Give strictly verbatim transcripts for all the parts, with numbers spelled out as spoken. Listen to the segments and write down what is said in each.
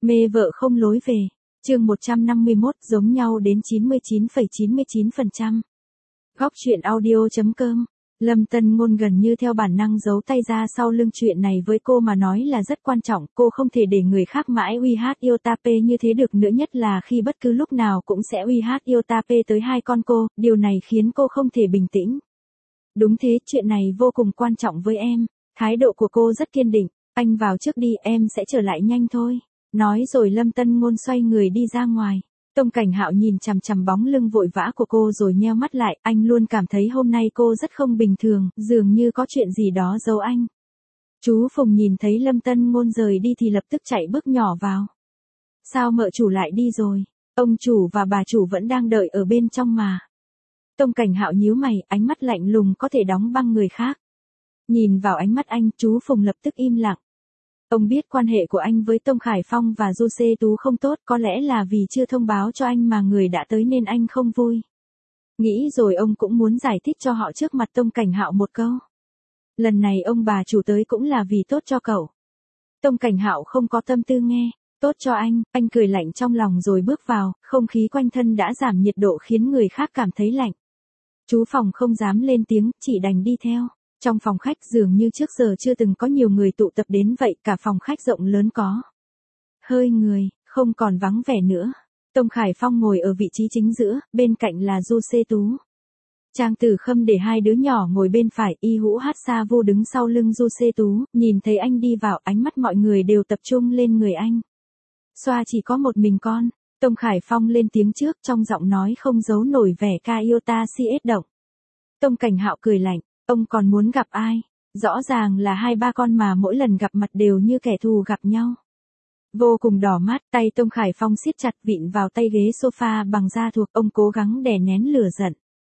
Mê vợ không lối về. Chương một trăm năm mươi mốt giống nhau đến chín mươi chín phẩy chín mươi chín phần trăm. Góc truyện audio.com. Lâm Tân Ngôn gần như theo bản năng giấu tay ra sau lưng. Chuyện này với cô mà nói là rất quan trọng, cô không thể để người khác mãi uy hát yêu Tape như thế được nữa, nhất là khi bất cứ lúc nào cũng sẽ uy hát yêu Tape tới hai con cô, điều này khiến cô không thể bình tĩnh. Đúng thế, chuyện này vô cùng quan trọng với em. Thái độ của cô rất kiên định. Anh vào trước đi, em sẽ trở lại nhanh thôi. Nói rồi Lâm Tân Ngôn xoay người đi ra ngoài. Tông Cảnh Hạo nhìn chằm chằm bóng lưng vội vã của cô rồi nheo mắt lại, anh luôn cảm thấy hôm nay cô rất không bình thường, dường như có chuyện gì đó giấu anh. Chú Phùng nhìn thấy Lâm Tân Ngôn rời đi thì lập tức chạy bước nhỏ vào. Sao mợ chủ lại đi rồi? Ông chủ và bà chủ vẫn đang đợi ở bên trong mà. Tông Cảnh Hạo nhíu mày, ánh mắt lạnh lùng có thể đóng băng người khác. Nhìn vào ánh mắt anh, chú Phùng lập tức im lặng. Ông biết quan hệ của anh với Tông Khải Phong và Du Xê Tú không tốt, có lẽ là vì chưa thông báo cho anh mà người đã tới nên anh không vui. Nghĩ rồi ông cũng muốn giải thích cho họ trước mặt Tông Cảnh Hạo một câu. Lần này ông bà chủ tới cũng là vì tốt cho cậu. Tông Cảnh Hạo không có tâm tư nghe. Tốt cho anh, anh cười lạnh trong lòng rồi bước vào, không khí quanh thân đã giảm nhiệt độ khiến người khác cảm thấy lạnh. Chú Phòng không dám lên tiếng, chỉ đành đi theo. Trong phòng khách dường như trước giờ chưa từng có nhiều người tụ tập đến vậy, cả phòng khách rộng lớn có hơi người, không còn vắng vẻ nữa. Tông Khải Phong ngồi ở vị trí chính giữa, bên cạnh là Du Xê Tú. Trang Tử Khâm để hai đứa nhỏ ngồi bên phải, Y Hữu Hát Sa Vu đứng sau lưng Du Xê Tú, nhìn thấy anh đi vào, ánh mắt mọi người đều tập trung lên người anh. Xoa chỉ có một mình con. Tông Khải Phong lên tiếng trước, trong giọng nói không giấu nổi vẻ ca yêu ta si ết động. Tông Cảnh Hạo cười lạnh. Ông còn muốn gặp ai? Rõ ràng là hai ba con mà mỗi lần gặp mặt đều như kẻ thù gặp nhau. Vô cùng đỏ mắt, tay Tông Khải Phong siết chặt vịn vào tay ghế sofa bằng da thuộc, ông cố gắng đè nén lửa giận.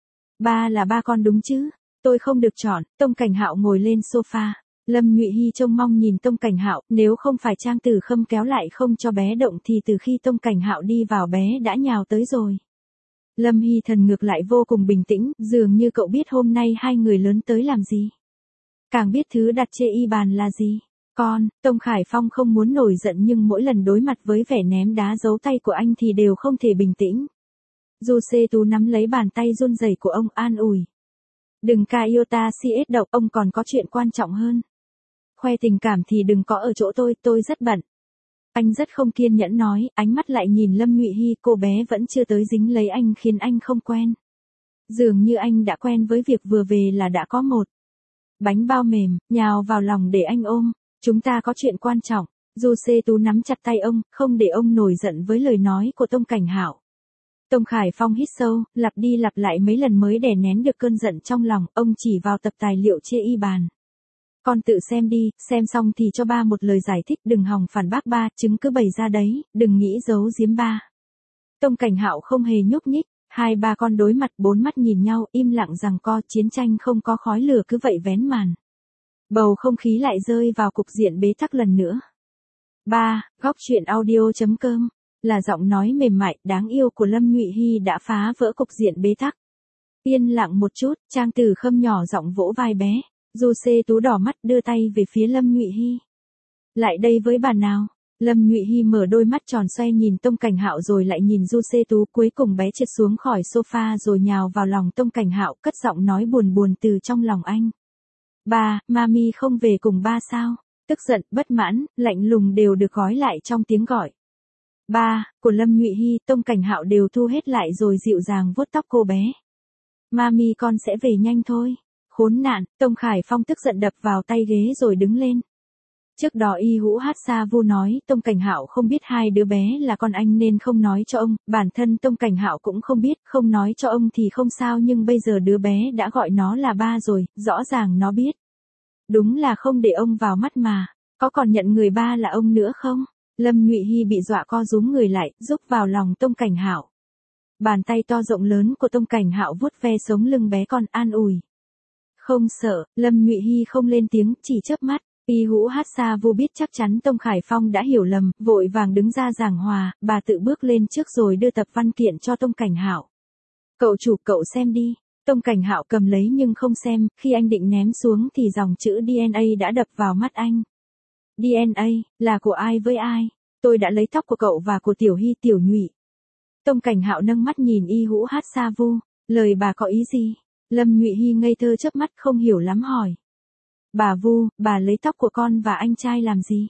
Ba là ba con đúng chứ? Tôi không được chọn. Tông Cảnh Hạo ngồi lên sofa. Lâm Nhụy Hy trông mong nhìn Tông Cảnh Hạo, nếu không phải Trang Tử Khâm kéo lại không cho bé động thì từ khi Tông Cảnh Hạo đi vào bé đã nhào tới rồi. Lâm Hy Thần ngược lại vô cùng bình tĩnh, dường như cậu biết hôm nay hai người lớn tới làm gì. Càng biết thứ đặt chê y bàn là gì. Con, Tông Khải Phong không muốn nổi giận nhưng mỗi lần đối mặt với vẻ ném đá giấu tay của anh thì đều không thể bình tĩnh. Du Xê Tú nắm lấy bàn tay run rẩy của ông an ủi. Đừng ca yêu ta si ết độc, ông còn có chuyện quan trọng hơn. Khoe tình cảm thì đừng có ở chỗ tôi, tôi rất bận. Anh rất không kiên nhẫn nói, ánh mắt lại nhìn Lâm Nhụy Hy, cô bé vẫn chưa tới dính lấy anh khiến anh không quen. Dường như anh đã quen với việc vừa về là đã có một bánh bao mềm, nhào vào lòng để anh ôm. Chúng ta có chuyện quan trọng. Du Xê Tú nắm chặt tay ông, không để ông nổi giận với lời nói của Tông Cảnh Hạo. Tông Khải Phong hít sâu, lặp đi lặp lại mấy lần mới đè nén được cơn giận trong lòng, ông chỉ vào tập tài liệu chê y bàn. Con tự xem đi, xem xong thì cho ba một lời giải thích, đừng hòng phản bác ba, chứng cứ bày ra đấy, đừng nghĩ giấu giếm ba. Tông Cảnh Hạo không hề nhúc nhích, hai ba con đối mặt bốn mắt nhìn nhau, im lặng giằng co, chiến tranh không có khói lửa cứ vậy vén màn. Bầu không khí lại rơi vào cục diện bế tắc lần nữa. ba. Góc truyện audio.com. Là giọng nói mềm mại, đáng yêu của Lâm Nhụy Hy đã phá vỡ cục diện bế tắc. Yên lặng một chút, Trang Tử Khâm nhỏ giọng vỗ vai bé. Du Xê Tú đỏ mắt đưa tay về phía Lâm Nhụy Hy. Lại đây với bà nào. Lâm Nhụy Hy mở đôi mắt tròn xoe nhìn Tông Cảnh Hạo rồi lại nhìn Du Xê Tú, cuối cùng bé trượt xuống khỏi sofa rồi nhào vào lòng Tông Cảnh Hạo, cất giọng nói buồn buồn từ trong lòng anh. Ba, mami không về cùng ba sao? Tức giận, bất mãn, lạnh lùng đều được gói lại trong tiếng gọi. Ba, của Lâm Nhụy Hy, Tông Cảnh Hạo đều thu hết lại rồi dịu dàng vuốt tóc cô bé. Mami con sẽ về nhanh thôi. Khốn nạn, Tông Khải Phong tức giận đập vào tay ghế rồi đứng lên. Trước đó Y Hữu Hát Sa Vu nói Tông Cảnh Hạo không biết hai đứa bé là con anh nên không nói cho ông, bản thân Tông Cảnh Hạo cũng không biết, không nói cho ông thì không sao nhưng bây giờ đứa bé đã gọi nó là ba rồi, rõ ràng nó biết. Đúng là không để ông vào mắt mà, có còn nhận người ba là ông nữa không? Lâm Nhụy Hy bị dọa co rúm người lại, rúc vào lòng Tông Cảnh Hạo. Bàn tay to rộng lớn của Tông Cảnh Hạo vuốt ve sống lưng bé con an ủi. Không sợ, Lâm Nhụy Hy không lên tiếng, chỉ chớp mắt. Y Hữu Hát Sa Vu biết chắc chắn Tông Khải Phong đã hiểu lầm, vội vàng đứng ra giảng hòa, bà tự bước lên trước rồi đưa tập văn kiện cho Tông Cảnh Hạo. Cậu chủ, cậu xem đi. Tông Cảnh Hạo cầm lấy nhưng không xem, khi anh định ném xuống thì dòng chữ đê en a đã đập vào mắt anh. đê en a, là của ai với ai? tôi đã lấy tóc của cậu và của Tiểu Hy Tiểu Nhụy. Tông Cảnh Hạo nâng mắt nhìn Y Hữu Hát Sa Vu, lời bà có ý gì? Lâm Nhụy Hy ngây thơ chớp mắt không hiểu lắm hỏi. Bà Vu, bà lấy tóc của con và anh trai làm gì?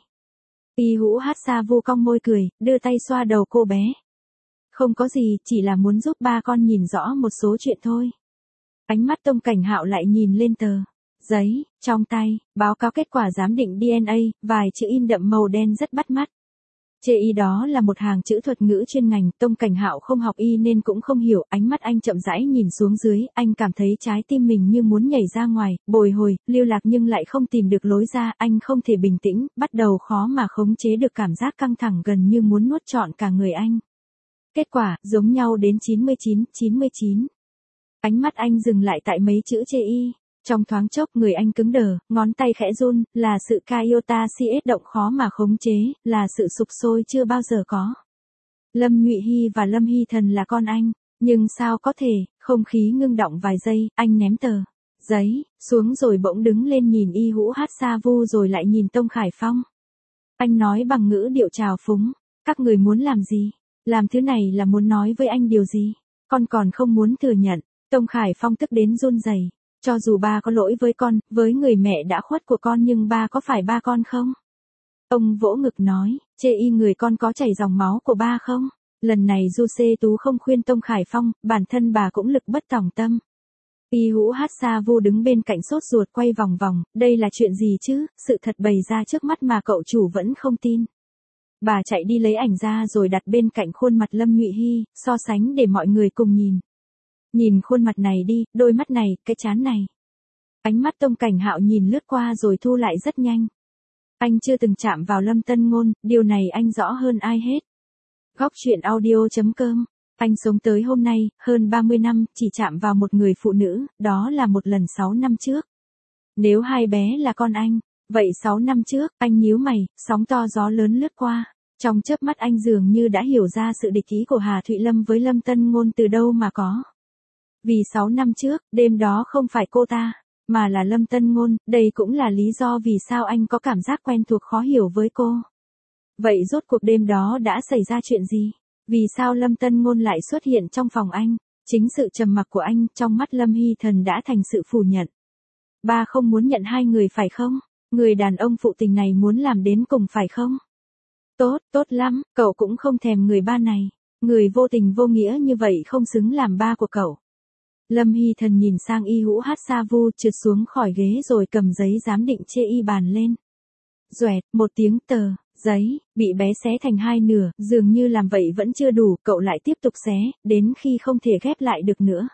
Y Hữu Hát Sa Vu cong môi cười, đưa tay xoa đầu cô bé. Không có gì, chỉ là muốn giúp ba con nhìn rõ một số chuyện thôi. Ánh mắt Tông Cảnh Hạo lại nhìn lên tờ giấy, trong tay, báo cáo kết quả giám định đê en a, vài chữ in đậm màu đen rất bắt mắt. Chê y đó là một hàng chữ thuật ngữ chuyên ngành, Tông Cảnh Hạo không học y nên cũng không hiểu, ánh mắt anh chậm rãi nhìn xuống dưới, anh cảm thấy trái tim mình như muốn nhảy ra ngoài, bồi hồi, lưu lạc nhưng lại không tìm được lối ra, anh không thể bình tĩnh, bắt đầu khó mà khống chế được cảm giác căng thẳng gần như muốn nuốt trọn cả người anh. Kết quả, giống nhau đến chín mươi chín, chín mươi chín. Ánh mắt anh dừng lại tại mấy chữ chê y. Trong thoáng chốc người anh cứng đờ, ngón tay khẽ run, là sự Kaiota xê ét động khó mà khống chế, là sự sụp sôi chưa bao giờ có. Lâm Nhụy Hy và Lâm Hy Thần là con anh, nhưng sao có thể, không khí ngưng động vài giây, anh ném tờ giấy xuống rồi bỗng đứng lên nhìn Y Hữu Hát Sa Vu rồi lại nhìn Tông Khải Phong. Anh nói bằng ngữ điệu trào phúng, các người muốn làm gì? Làm thứ này là muốn nói với anh điều gì? Con còn không muốn thừa nhận. Tông Khải Phong tức đến run rẩy. Cho dù ba có lỗi với con, với người mẹ đã khuất của con nhưng ba có phải ba con không? Ông vỗ ngực nói, chê y người con có chảy dòng máu của ba không? Lần này Du Xê Tú không khuyên Tông Khải Phong, bản thân bà cũng lực bất tòng tâm. Y Hữu Hát Sa Vu đứng bên cạnh sốt ruột quay vòng vòng, đây là chuyện gì chứ, sự thật bày ra trước mắt mà cậu chủ vẫn không tin. Bà chạy đi lấy ảnh ra rồi đặt bên cạnh khuôn mặt Lâm Nhụy Hy, so sánh để mọi người cùng nhìn. Nhìn khuôn mặt này đi, đôi mắt này, cái trán này. Ánh mắt Tông Cảnh Hạo nhìn lướt qua rồi thu lại rất nhanh. Anh chưa từng chạm vào Lâm Tân Ngôn, điều này anh rõ hơn ai hết. Góc truyện audio chấm com. Anh sống tới hôm nay, hơn ba mươi năm, chỉ chạm vào một người phụ nữ, đó là một lần sáu năm trước. Nếu hai bé là con anh, vậy sáu năm trước, anh nhíu mày, sóng to gió lớn lướt qua. Trong chớp mắt anh dường như đã hiểu ra sự địch ý của Hà Thụy Lâm với Lâm Tân Ngôn từ đâu mà có. Vì sáu năm trước, đêm đó không phải cô ta, mà là Lâm Tân Ngôn, đây cũng là lý do vì sao anh có cảm giác quen thuộc khó hiểu với cô. Vậy rốt cuộc đêm đó đã xảy ra chuyện gì? Vì sao Lâm Tân Ngôn lại xuất hiện trong phòng anh? Chính sự trầm mặc của anh trong mắt Lâm Hy Thần đã thành sự phủ nhận. Ba không muốn nhận hai người phải không? Người đàn ông phụ tình này muốn làm đến cùng phải không? Tốt, tốt lắm, cậu cũng không thèm người ba này. Người vô tình vô nghĩa như vậy không xứng làm ba của cậu. Lâm Hy Thần nhìn sang Y Hữu Hát Sa Vu trượt xuống khỏi ghế rồi cầm giấy giám định chê y bàn lên. Doẹt, một tiếng tờ, giấy, bị bé xé thành hai nửa, dường như làm vậy vẫn chưa đủ, cậu lại tiếp tục xé, đến khi không thể ghép lại được nữa.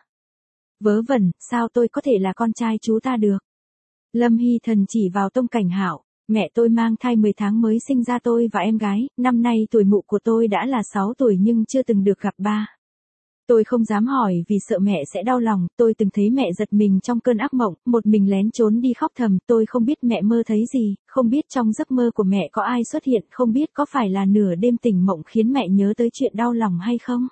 Vớ vẩn, sao tôi có thể là con trai chú ta được? Lâm Hy Thần chỉ vào Tông Cảnh Hạo, mẹ tôi mang thai mười tháng mới sinh ra tôi và em gái, năm nay tuổi mụ của tôi đã là sáu tuổi nhưng chưa từng được gặp ba. Tôi không dám hỏi vì sợ mẹ sẽ đau lòng, tôi từng thấy mẹ giật mình trong cơn ác mộng, một mình lén trốn đi khóc thầm, tôi không biết mẹ mơ thấy gì, không biết trong giấc mơ của mẹ có ai xuất hiện, không biết có phải là nửa đêm tỉnh mộng khiến mẹ nhớ tới chuyện đau lòng hay không.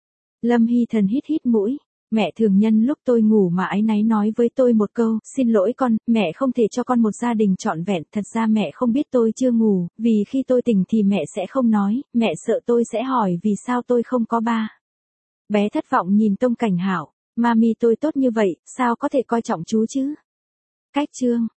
Lâm Hy Thần hít hít mũi, mẹ thường nhân lúc tôi ngủ mà áy náy nói với tôi một câu, xin lỗi con, mẹ không thể cho con một gia đình trọn vẹn, thật ra mẹ không biết tôi chưa ngủ, vì khi tôi tỉnh thì mẹ sẽ không nói, mẹ sợ tôi sẽ hỏi vì sao tôi không có ba. Bé thất vọng nhìn Tông Cảnh Hạo, mami tôi tốt như vậy, sao có thể coi trọng chú chứ? Cách chương